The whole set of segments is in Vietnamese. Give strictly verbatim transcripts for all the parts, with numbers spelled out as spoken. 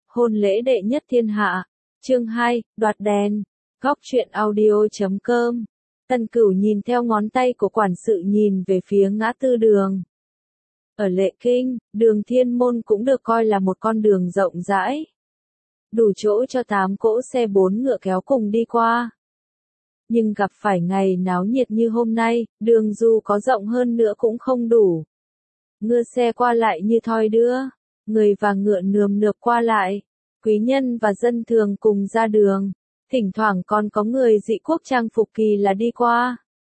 Hôn lễ đệ nhất thiên hạ. Chương hai, đoạt đèn. Góc truyện audio chấm com. Tần Cửu nhìn theo ngón tay của quản sự nhìn về phía ngã tư đường. Ở Lệ Kinh, đường Thiên Môn cũng được coi là một con đường rộng rãi. Đủ chỗ cho tám cỗ xe bốn ngựa kéo cùng đi qua. Nhưng gặp phải ngày náo nhiệt như hôm nay, đường dù có rộng hơn nữa cũng không đủ. Ngựa xe qua lại như thoi đưa, người và ngựa nườm nượp qua lại, quý nhân và dân thường cùng ra đường, thỉnh thoảng còn có người dị quốc trang phục kỳ là đi qua.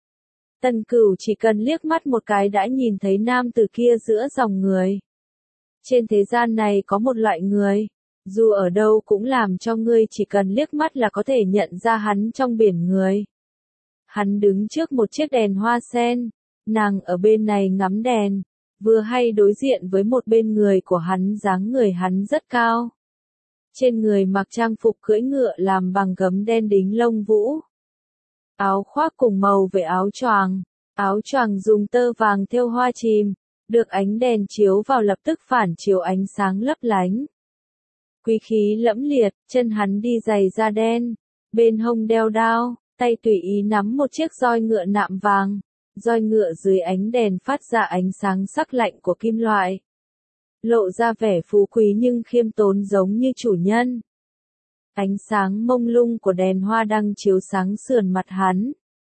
Tần Cửu chỉ cần liếc mắt một cái đã nhìn thấy nam tử kia giữa dòng người. Trên thế gian này có một loại người, dù ở đâu cũng làm cho ngươi chỉ cần liếc mắt là có thể nhận ra hắn trong biển người. Hắn đứng trước một chiếc đèn hoa sen, nàng ở bên này ngắm đèn, vừa hay đối diện với một bên người của hắn, dáng người hắn rất cao. Trên người mặc trang phục cưỡi ngựa làm bằng gấm đen đính lông vũ. Áo khoác cùng màu với áo choàng, áo choàng dùng tơ vàng thêu hoa chìm, được ánh đèn chiếu vào lập tức phản chiếu ánh sáng lấp lánh. Quý khí lẫm liệt, chân hắn đi giày da đen, bên hông đeo đao, tay tùy ý nắm một chiếc roi ngựa nạm vàng, roi ngựa dưới ánh đèn phát ra ánh sáng sắc lạnh của kim loại. Lộ ra vẻ phú quý nhưng khiêm tốn giống như chủ nhân. Ánh sáng mông lung của đèn hoa đăng chiếu sáng sườn mặt hắn.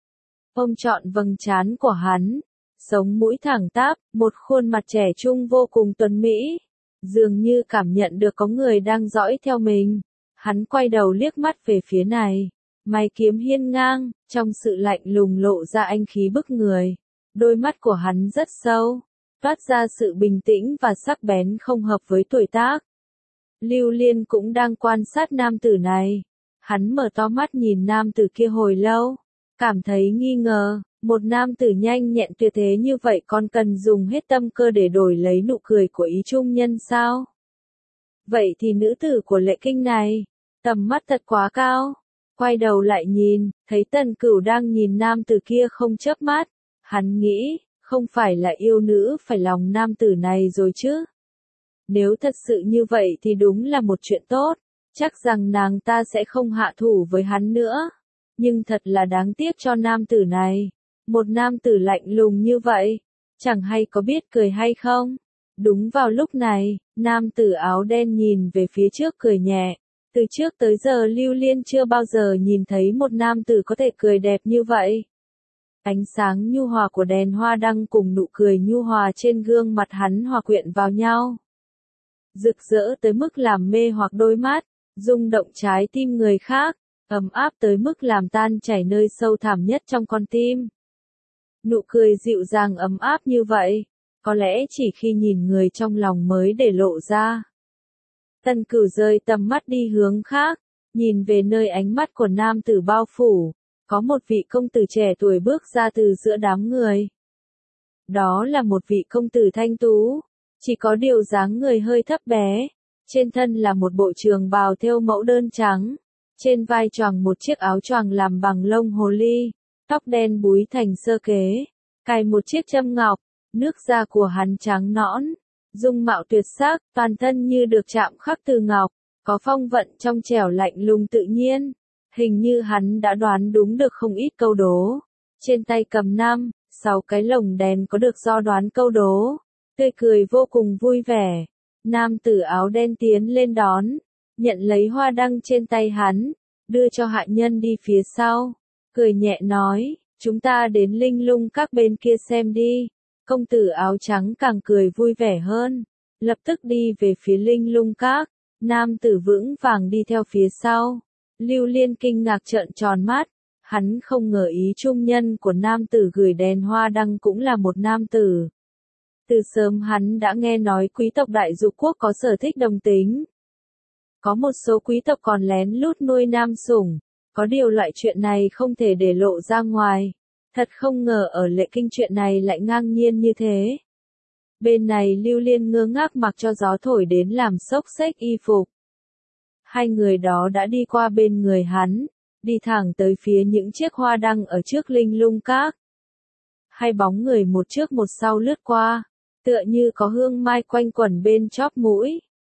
Ôm trọn vầng trán của hắn, sống mũi thẳng tắp, một khuôn mặt trẻ trung vô cùng tuấn mỹ. Dường như cảm nhận được có người đang dõi theo mình. Hắn quay đầu liếc mắt về phía này. Mày kiếm hiên ngang, trong sự lạnh lùng lộ ra anh khí bức người. Đôi mắt của hắn rất sâu, toát ra sự bình tĩnh và sắc bén không hợp với tuổi tác. Lưu Liên cũng đang quan sát nam tử này. Hắn mở to mắt nhìn nam tử kia hồi lâu, cảm thấy nghi ngờ, một nam tử nhanh nhẹn tuyệt thế như vậy còn cần dùng hết tâm cơ để đổi lấy nụ cười của ý trung nhân sao? Vậy thì nữ tử của Lệ Kinh này, tầm mắt thật quá cao. Quay đầu lại nhìn, thấy Tần Cửu đang nhìn nam tử kia không chớp mắt. Hắn nghĩ, không phải là yêu nữ phải lòng nam tử này rồi chứ? Nếu thật sự như vậy thì đúng là một chuyện tốt, chắc rằng nàng ta sẽ không hạ thủ với hắn nữa. Nhưng thật là đáng tiếc cho nam tử này. Một nam tử lạnh lùng như vậy, chẳng hay có biết cười hay không? Đúng vào lúc này, nam tử áo đen nhìn về phía trước cười nhẹ. Từ trước tới giờ Lưu Liên chưa bao giờ nhìn thấy một nam tử có thể cười đẹp như vậy. Ánh sáng nhu hòa của đèn hoa đăng cùng nụ cười nhu hòa trên gương mặt hắn hòa quyện vào nhau. Rực rỡ tới mức làm mê hoặc đôi mắt, rung động trái tim người khác, ấm áp tới mức làm tan chảy nơi sâu thẳm nhất trong con tim. Nụ cười dịu dàng ấm áp như vậy, có lẽ chỉ khi nhìn người trong lòng mới để lộ ra. Tần Cửu rời tầm mắt đi hướng khác, nhìn về nơi ánh mắt của nam tử bao phủ, có một vị công tử trẻ tuổi bước ra từ giữa đám người. Đó là một vị công tử thanh tú, chỉ có điều dáng người hơi thấp bé, trên thân là một bộ trường bào thêu mẫu đơn trắng, trên vai choàng một chiếc áo choàng làm bằng lông hồ ly, tóc đen búi thành sơ kế, cài một chiếc châm ngọc, nước da của hắn trắng nõn, dung mạo tuyệt sắc, toàn thân như được chạm khắc từ ngọc, có phong vận trong trẻo lạnh lùng tự nhiên. Hình như hắn đã đoán đúng được không ít câu đố. Trên tay cầm năm, sáu cái lồng đèn có được do đoán câu đố. Tươi cười vô cùng vui vẻ. Nam tử áo đen tiến lên đón, nhận lấy hoa đăng trên tay hắn, đưa cho hạ nhân đi phía sau. Cười nhẹ nói, chúng ta đến Linh Lung các bên kia xem đi. Công tử áo trắng càng cười vui vẻ hơn, lập tức đi về phía Linh Lung các. Nam tử vững vàng đi theo phía sau. Lưu Liên kinh ngạc trợn tròn mắt, hắn không ngờ ý trung nhân của nam tử gửi đèn hoa đăng cũng là một nam tử. Từ sớm hắn đã nghe nói quý tộc Đại Dục quốc có sở thích đồng tính. Có một số quý tộc còn lén lút nuôi nam sủng, có điều loại chuyện này không thể để lộ ra ngoài. Thật không ngờ ở Lệ Kinh chuyện này lại ngang nhiên như thế. Bên này Lưu Liên ngơ ngác mặc cho gió thổi đến làm xốc xếch y phục. Hai người đó đã đi qua bên người hắn, đi thẳng tới phía những chiếc hoa đăng ở trước Linh Lung các. Hai bóng người một trước một sau lướt qua, tựa như có hương mai quanh quẩn bên chóp mũi.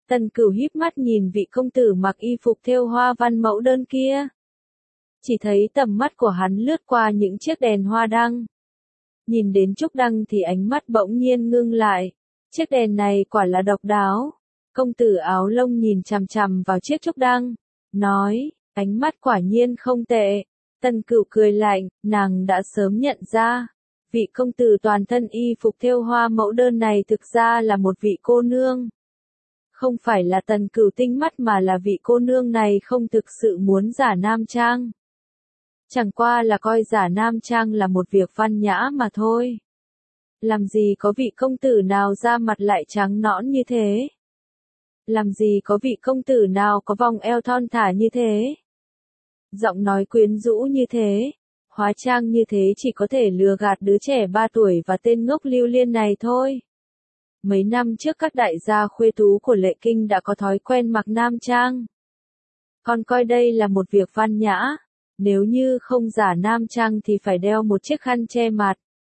Tần Cửu híp mắt nhìn vị công tử mặc y phục thêu hoa văn mẫu đơn kia. Chỉ thấy tầm mắt của hắn lướt qua những chiếc đèn hoa đăng. Nhìn đến trúc đăng thì ánh mắt bỗng nhiên ngưng lại. Chiếc đèn này quả là độc đáo. Công tử áo lông nhìn chằm chằm vào chiếc trúc đăng, nói, ánh mắt quả nhiên không tệ. Tần Cửu cười lạnh, nàng đã sớm nhận ra. Vị công tử toàn thân y phục thêu hoa mẫu đơn này thực ra là một vị cô nương. Không phải là Tần Cửu tinh mắt mà là vị cô nương này không thực sự muốn giả nam trang. Chẳng qua là coi giả nam trang là một việc văn nhã mà thôi. Làm gì có vị công tử nào da mặt lại trắng nõn như thế? Làm gì có vị công tử nào có vòng eo thon thả như thế? Giọng nói quyến rũ như thế, hóa trang như thế chỉ có thể lừa gạt đứa trẻ ba tuổi và tên ngốc Lưu Liên này thôi. Mấy năm trước các đại gia khuê tú của Lệ Kinh đã có thói quen mặc nam trang. Còn coi đây là một việc văn nhã, nếu như không giả nam trang thì phải đeo một chiếc khăn che mặt.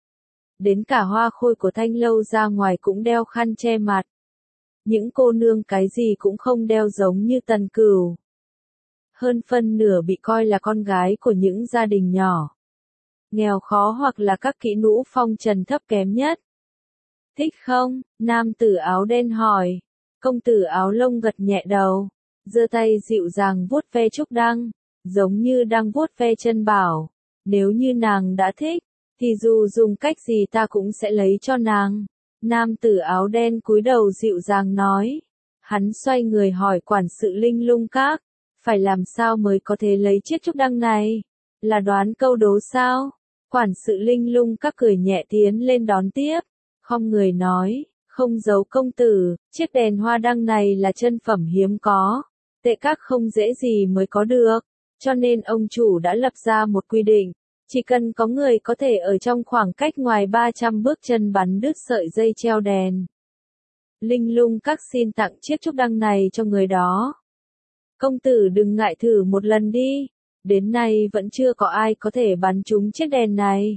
Đến cả Hoa Khôi của Thanh Lâu ra ngoài cũng đeo khăn che mặt. Những cô nương cái gì cũng không đeo giống như Tần Cửu. Hơn phân nửa bị coi là con gái của những gia đình nhỏ, nghèo khó hoặc là các kỹ nữ phong trần thấp kém nhất. Thích không? Nam tử áo đen hỏi. Công tử áo lông gật nhẹ đầu, giơ tay dịu dàng vuốt ve trúc đăng, giống như đang vuốt ve chân bảo. Nếu như nàng đã thích, thì dù dùng cách gì ta cũng sẽ lấy cho nàng. Nam tử áo đen cúi đầu dịu dàng nói. Hắn xoay người hỏi quản sự Linh Lung Các, phải làm sao mới có thể lấy chiếc trúc đăng này? Là đoán câu đố sao? Quản sự Linh Lung Các cười nhẹ tiến lên đón tiếp, không người nói, không giấu công tử, chiếc đèn hoa đăng này là chân phẩm hiếm có, tệ các không dễ gì mới có được, cho nên ông chủ đã lập ra một quy định, chỉ cần có người có thể ở trong khoảng cách ngoài ba trăm bước chân bắn đứt sợi dây treo đèn. Linh Lung Các xin tặng chiếc trúc đăng này cho người đó. Công tử đừng ngại thử một lần đi, đến nay vẫn chưa có ai có thể bắn trúng chiếc đèn này.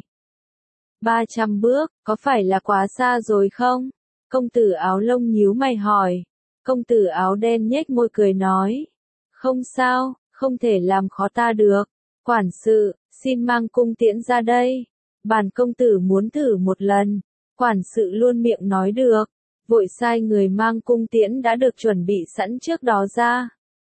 ba trăm bước, có phải là quá xa rồi không? Công tử áo lông nhíu mày hỏi. Công tử áo đen nhếch môi cười nói. Không sao, không thể làm khó ta được. Quản sự, xin mang cung tiễn ra đây. Bản công tử muốn thử một lần. Quản sự luôn miệng nói được. Vội sai người mang cung tiễn đã được chuẩn bị sẵn trước đó ra.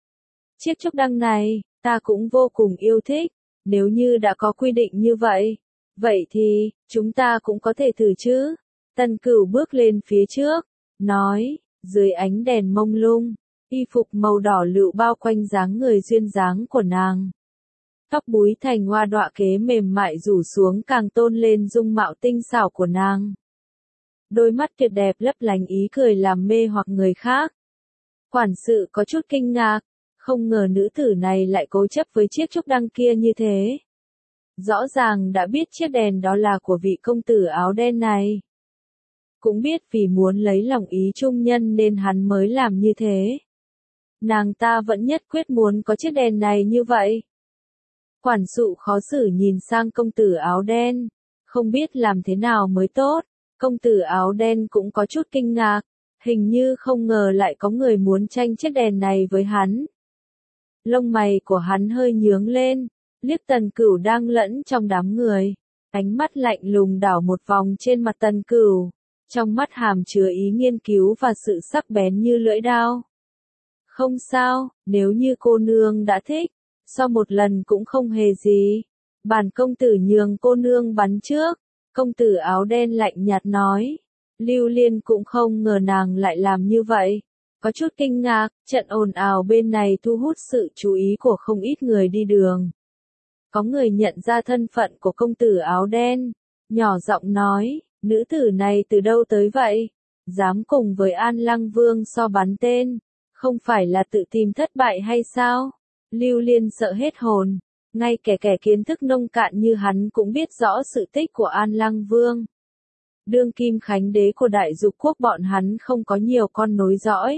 Chiếc trúc đăng này, ta cũng vô cùng yêu thích. Nếu như đã có quy định như vậy, vậy thì, chúng ta cũng có thể thử chứ. Tần Cửu bước lên phía trước, nói, dưới ánh đèn mông lung, y phục màu đỏ lựu bao quanh dáng người duyên dáng của nàng. Tóc búi thành hoa đọa kế mềm mại rủ xuống càng tôn lên dung mạo tinh xảo của nàng. Đôi mắt tuyệt đẹp lấp lánh ý cười làm mê hoặc người khác. Quản sự có chút kinh ngạc, không ngờ nữ tử này lại cố chấp với chiếc trúc đăng kia như thế. Rõ ràng đã biết chiếc đèn đó là của vị công tử áo đen này. Cũng biết vì muốn lấy lòng ý trung nhân nên hắn mới làm như thế. Nàng ta vẫn nhất quyết muốn có chiếc đèn này như vậy. Quản sự khó xử nhìn sang công tử áo đen, không biết làm thế nào mới tốt. Công tử áo đen cũng có chút kinh ngạc, hình như không ngờ lại có người muốn tranh chiếc đèn này với hắn. Lông mày của hắn hơi nhướng lên, liếc Tần Cửu đang lẫn trong đám người, ánh mắt lạnh lùng đảo một vòng trên mặt Tần Cửu, trong mắt hàm chứa ý nghiên cứu và sự sắc bén như lưỡi dao. Không sao, nếu như cô nương đã thích, sau một lần cũng không hề gì. Bản công tử nhường cô nương bắn trước. Công tử áo đen lạnh nhạt nói. Lưu Liên cũng không ngờ nàng lại làm như vậy. Có chút kinh ngạc, trận ồn ào bên này thu hút sự chú ý của không ít người đi đường. Có người nhận ra thân phận của công tử áo đen, nhỏ giọng nói, nữ tử này từ đâu tới vậy? Dám cùng với An Lăng Vương so bắn tên, không phải là tự tìm thất bại hay sao? Lưu Liên sợ hết hồn, ngay kẻ kẻ kiến thức nông cạn như hắn cũng biết rõ sự tích của An Lăng Vương. Đương kim khánh đế của Đại Dục quốc bọn hắn không có nhiều con nối dõi.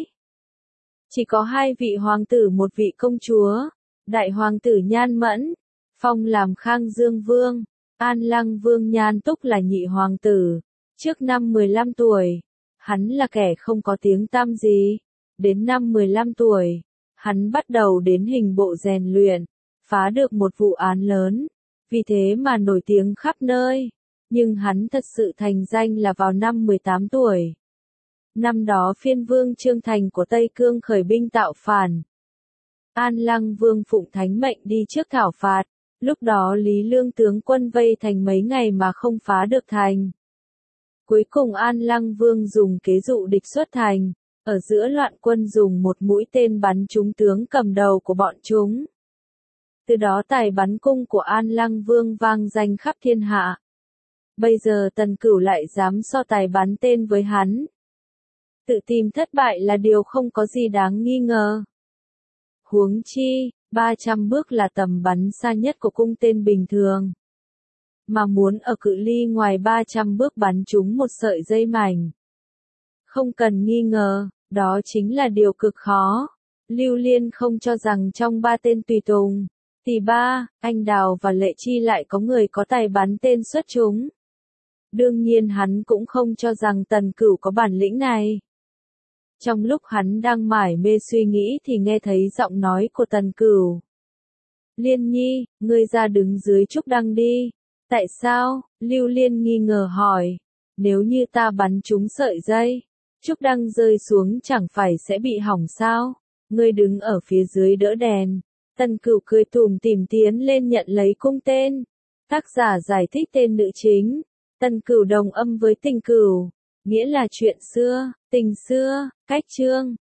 Chỉ có hai vị hoàng tử một vị công chúa, đại hoàng tử Nhan Mẫn, phong làm Khang Dương Vương, An Lăng Vương Nhan Túc là nhị hoàng tử, trước năm mười lăm tuổi, hắn là kẻ không có tiếng tăm gì, Đến năm mười lăm tuổi, hắn bắt đầu đến hình bộ rèn luyện, phá được một vụ án lớn, vì thế mà nổi tiếng khắp nơi. Nhưng hắn thật sự thành danh là vào năm mười tám tuổi. Năm đó phiên vương Trương Thành của Tây Cương khởi binh tạo phản. An Lăng Vương phụng thánh mệnh đi trước thảo phạt, lúc đó Lý Lương tướng quân vây thành mấy ngày mà không phá được thành. Cuối cùng An Lăng Vương dùng kế dụ địch xuất thành, ở giữa loạn quân dùng một mũi tên bắn trúng tướng cầm đầu của bọn chúng. Từ đó tài bắn cung của An Lăng Vương vang danh khắp thiên hạ. Bây giờ Tần Cửu lại dám so tài bắn tên với hắn. Tự tìm thất bại là điều không có gì đáng nghi ngờ. Huống chi, ba trăm bước là tầm bắn xa nhất của cung tên bình thường. Mà muốn ở cự ly ngoài ba trăm bước bắn trúng một sợi dây mảnh. Không cần nghi ngờ, đó chính là điều cực khó. Lưu Liên không cho rằng trong ba tên tùy tùng, thì ba, anh Đào và Lệ Chi lại có người có tài bắn tên xuất chúng. Đương nhiên hắn cũng không cho rằng Tần Cửu có bản lĩnh này. Trong lúc hắn đang mải mê suy nghĩ thì nghe thấy giọng nói của Tần Cửu. Liên Nhi, ngươi ra đứng dưới trúc đăng đi. Tại sao? Lưu Liên nghi ngờ hỏi. Nếu như ta bắn trúng sợi dây, trúc đăng rơi xuống chẳng phải sẽ bị hỏng sao? Ngươi đứng ở phía dưới đỡ đèn. Tần Cửu cười tủm tỉm tiến lên nhận lấy cung tên. Tác giả giải thích tên nữ chính. Tần Cửu đồng âm với tình cửu, nghĩa là chuyện xưa, tình xưa, cách chương.